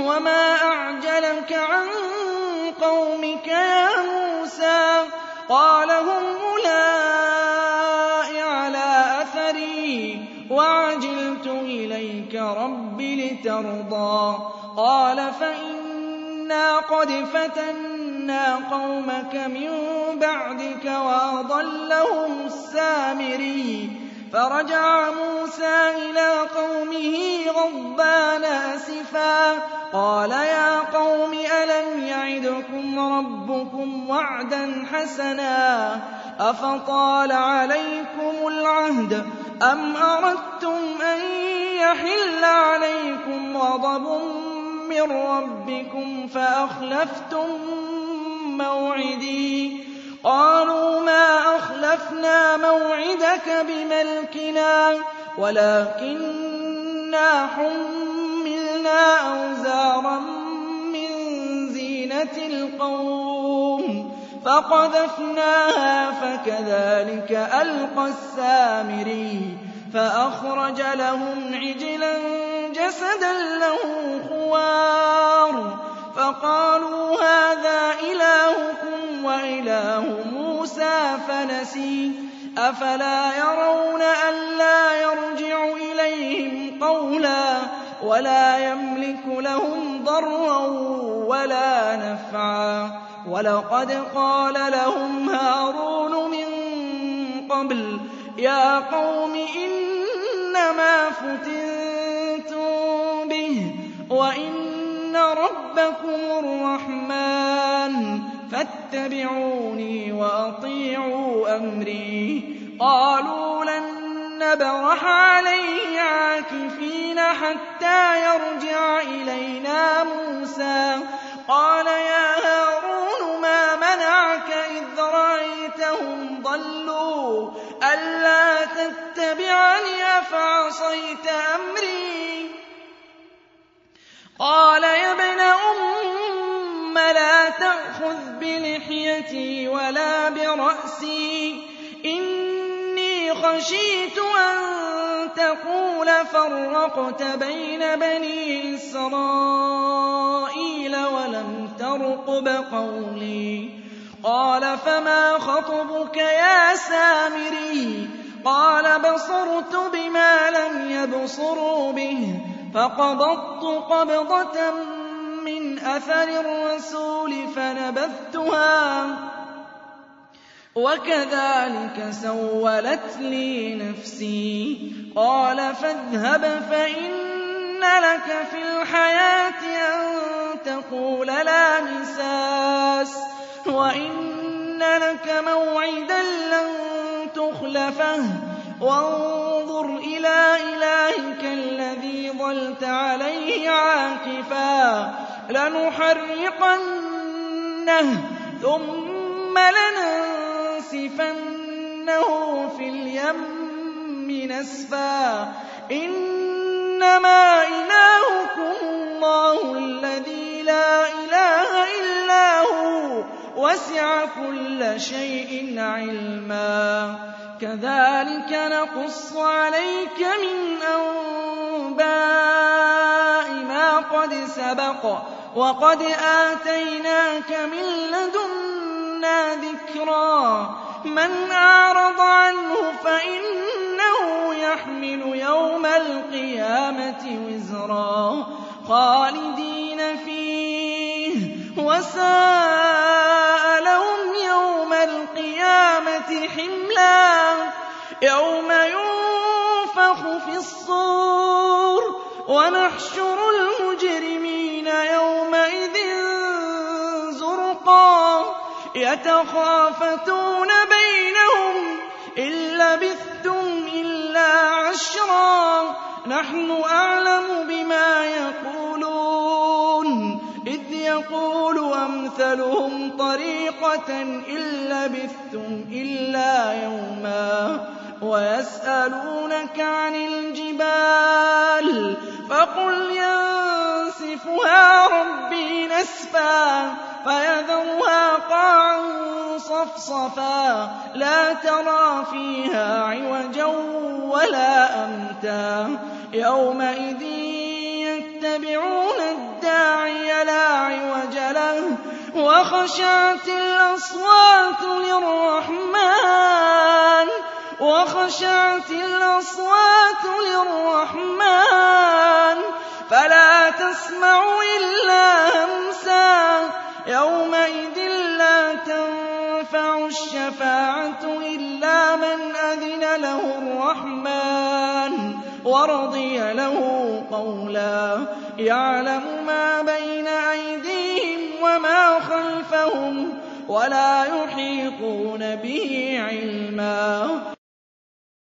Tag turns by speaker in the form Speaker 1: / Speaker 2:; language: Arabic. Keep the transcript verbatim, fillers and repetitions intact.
Speaker 1: وَمَا أَعْجَلَكَ عَن قَوْمِكَ يَا مُوسَىٰ قَالَ هُمْ أُولَاءِ عَلَىٰ أَثَرِي وَعَجِلْتُ إِلَيْكَ رَبِّ لِتَرْضَىٰ قَالَ فَإِنَّا قَدْ فَتَنَّا قَوْمَكَ مِن بَعْدِكَ وَأَضَلَّهُمُ السَّامِرِيُّ فَرَجَعَ مُوسَىٰ إِلَىٰ قَوْمِهِ غَضْبَانَ أَسِفًا قَالَ يَا قَوْمِ أَلَمْ يَعِدْكُمْ رَبُّكُمْ وَعْدًا حَسَنًا أَفَطَالَ عَلَيْكُمُ الْعَهْدُ أَمْ أَرَدتُّمْ أَن يَحِلَّ عَلَيْكُمْ غَضَبٌ مِّن رَّبِّكُمْ فَأَخْلَفْتُم مَّوْعِدِي قَالُوا مَا أَخْلَفْنَا مَوْعِدَكَ بِمَلْكِنَا وَلَٰكِنَّا حُمِّلْنَا أَوْزَارًا مِّن زِينَةِ الْقَوْمِ فَقَذَفْنَاهَا فَكَذَٰلِكَ أَلْقَى السَّامِرِيُّ فَأَخْرَجَ لَهُمْ عِجْلًا جَسَدًا لَّهُ خُوَارٌ فَقَالُوا هَٰذَا إِلَٰهُكُمْ وَإِلَٰهُ مُوسَىٰ فَنَسِيَ أَفَلَا يَرَوْنَ أَلَّا يَرْجِعُ إِلَيْهِمْ قَوْلًا وَلَا يَمْلِكُ لَهُمْ ضَرًّا وَلَا نَفْعًا وَلَقَدْ قَالَ لَهُمْ هَارُونُ مِن قَبْلُ يَا قَوْمِ إِنَّمَا فُتِنتُم بِهِ وَإِنَّ رَبَّكُمُ الرَّحْمَٰنُ فَاتَّبِعُونِي وَأَطِيعُوا أَمْرِي قَالُوا لَن نَّبْرَحَ عَلَيْهِ عَاكِفِينَ حَتَّىٰ يَرْجِعَ إِلَيْنَا مُوسَىٰ قَالَ يَا هَارُونُ مَا مَنَعَكَ إِذْ رَأَيْتَهُمْ ضَلُّوا أَلَّا تَتَّبِعَنِ أَفَعَصَيْتَ أَمْرِي قَالَ يَا ابْنَ أُمَّ لَا تَأْخُذْ بِلِحْيَتِي وَلَا بِرَأْسِي إِنِّي خَشِيتُ أَن تَقُولَ فَرَّقْتَ بَيْنَ بَنِي إِسْرَائِيلَ وَلَمْ تَرْقُبْ قَوْلِي قَالَ فَمَا خَطْبُكَ يَا سَامِرِيُّ قَالَ بَصُرْتُ بِمَا لَمْ يَبْصُرُوا بِهِ فَقَبَضْتُ قَبْضَةً مِّنْ أَثَرِ الرَّسُولِ فَنَبَذْتُهَا وَكَذَٰلِكَ سَوَّلَتْ لِي نَفْسِي قَالَ فَاذْهَبْ فَإِنَّ لَكَ فِي الْحَيَاةِ أَن تَقُولَ لَا مِسَاسَ وَإِنَّ لَكَ مَوْعِدًا لَّن تُخْلَفَهُ وَانظُرْ إِلَىٰ إِلَٰهِكَ الَّذِي ظَلْتَ عَلَيْهِ عَاكِفًا لَّنُحَرِّقَنَّهُ ثُمَّ لَنَنسِفَنَّهُ فِي الْيَمِّ نَسْفًا إِنَّمَا إِلَٰهُكُمُ اللَّهُ الَّذِي لَا إِلَٰهَ إِلَّا هُوَ وَسِعَ كُلَّ شَيْءٍ عِلْمًا كَذَٰلِكَ نَقُصُّ عَلَيْكَ مِنْ أَنبَاءِ مَا قَدْ سَبَقَ وَقَدْ آتَيْنَاكَ مِن لَّدُنَّا ذِكْرًا مَّنْ أَعْرَضَ عَنْهُ فَإِنَّهُ يَحْمِلُ يَوْمَ الْقِيَامَةِ وِزْرًا خَالِدِينَ فِيهِ وَسَاءَ لَهُمْ يَوْمَ الْقِيَامَةِ حِمْلًا يَوْمَ يُنفَخُ فِي الصُّورِ وَنَحْشُرُ الْمُجْرِمِينَ يَوْمَئِذٍ زُرْقًا يَتَخَافَتُونَ بَيْنَهُمْ إِن لَّبِثْتُمْ إِلَّا عَشْرًا نَّحْنُ أَعْلَمُ بِمَا يَقُولُونَ إِذْ يَقُولُ أَمْثَلُهُمْ طَرِيقَةً إِن لَّبِثْتُمْ إِلَّا يَوْمًا وَيَسْأَلُونَكَ عَنِ الْجِبَالِ فَقُلْ يَنسِفُهَا رَبِّي نَسْفًا فَيَذَرُهَا قَاعًا صَفْصَفًا لَّا تَرَىٰ فِيهَا عِوَجًا وَلَا أَمْتًا يَوْمَئِذٍ يَتَّبِعُونَ الدَّاعِيَ وخشعت الأصوات للرحمن وخشعت الأصوات للرحمن فلا تسمع إلا همسا يومئذ لا تنفع الشفاعة إلا من أذن له الرحمن ورضي له قولا يعلم ما بين أيديهم وما خلفهم ولا يحيطون به علما